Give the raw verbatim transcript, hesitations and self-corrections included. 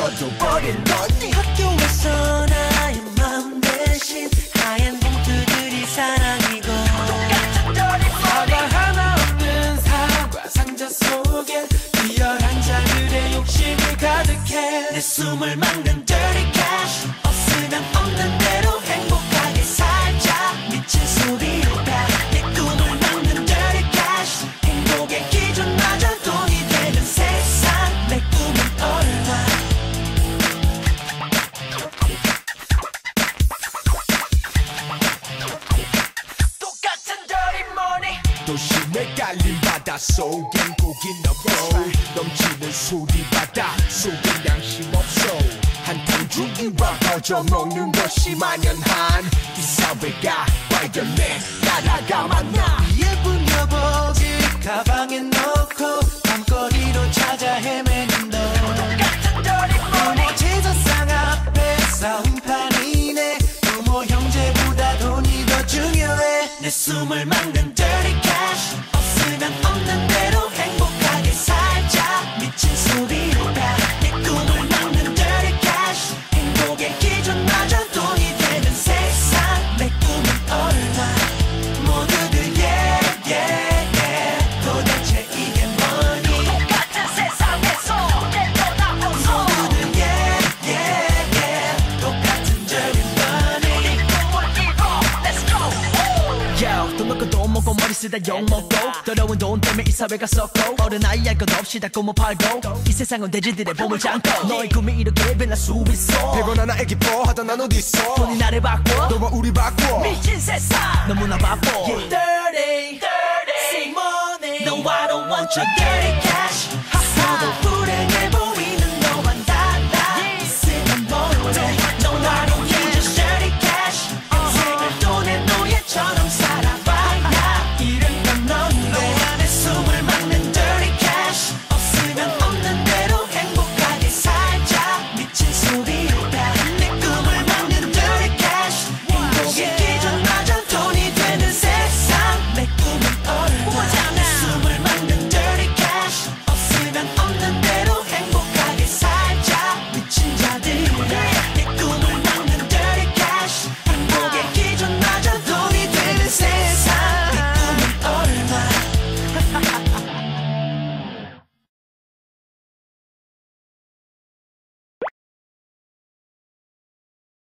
젖어버린 넌 학교에서 나의 마음 대신 하얀 봉투들이 사랑이고 사과 하나 없는 사과 상자 속엔 비열한 자들의 욕심이 가득해 내 숨을 막는 dirty cash 없으면 없는 대로 행복하게 살자 미친 소리로 내 꿈을 막는 dirty cash 행복의 기준마저 돈이 되는 세상 내 꿈은 얼마 똑같은 dirty money 도심에 깔린 바다 속엔 고기는 없고 넘치는 소리 바다 속엔 양심 없어 한탕 주기와 거저 먹는 것이 만연한 이 사회가 발견해 나라가 만나 예쁜 여보지 가방에 넣고 밤거리로 찾아 헤매는 너 부모 제사상 앞에 싸움판이네 부모 형제보다 돈이 더 중요해 내 숨을 막는 dirty cash 없으면 없는 대로 행복하게 살자 미친 소리로 내 꿈을 막는 dirty cash 행복의 기준마저 돈이 되는 세상 내 꿈은 얼마 모두들 yeah yeah yeah 도대체 이게 뭐니 똑같은 세상에서 내 떠나고서 모두들 yeah yeah yeah 똑같은 dirty money 우리 꿈을 이뤄 let's go Yo, 돈 먹고 돈 먹고 머리 쓰다 욕먹고 더러운 돈 때문에 이 사회가 썩고 어른아이 할 것 없이 다 꿈을 팔고 이 세상은 돼지들의 보물 창고 너의 꿈이 이렇게 변할 수 있어 백 원 하나에 기뻐하던 난 어딨어 돈이 나를 바꿔 너와 우리 바꿔 미친 세상 너무나 바빠 yeah. Dirty dirty see money No I don't want your dirty cash 하하 불행해